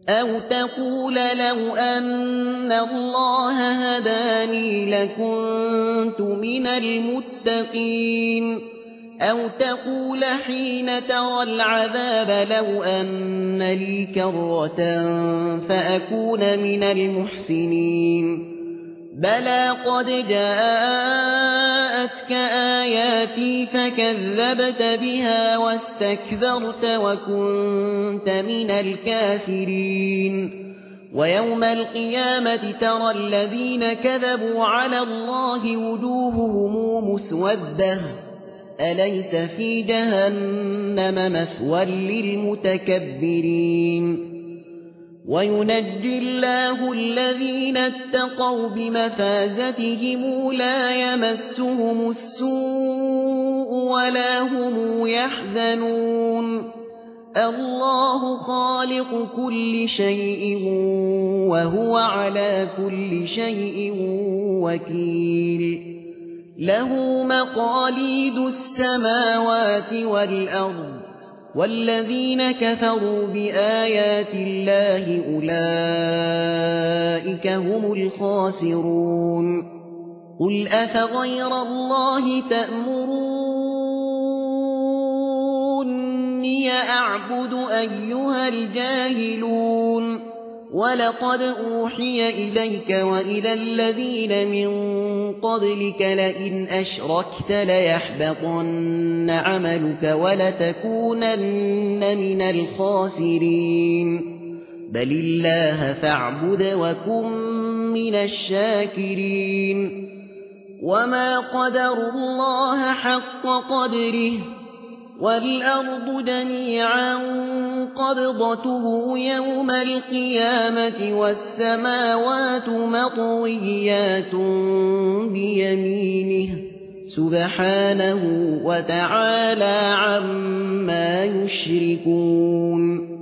أو تقول لو أن الله هداني لكنت من المتقين أو تقول حين ترى العذاب لو أن لي كرة فأكون من المحسنين بلى قد جاءتك آياتي فكذبت بها واستكبرت وكنت من الكافرين ويوم القيامة ترى الذين كذبوا على الله وجوههم مسودة أليس في جهنم مثوى للمتكبرين وينجي الله الذين اتقوا بمفازتهم لا يمسهم السوء ولا هم يحزنون الله خالق كل شيء وهو على كل شيء وكيل له مقاليد السماوات والأرض والذين كفروا بآيات الله أولئك هم الخاسرون قل أفغير الله تأمروني أعبد أيها الجاهلون ولقد أوحي إليك وإلى الذين من قبلك لئن أشركت ليحبطن عملك ولتكونن من الخاسرين بل الله فاعبد وكن من الشاكرين وما قدروا الله حق قدره والأرض جميعا قبضته يوم القيامة والسماوات مطويات بيمينه سبحانه وتعالى عما يشركون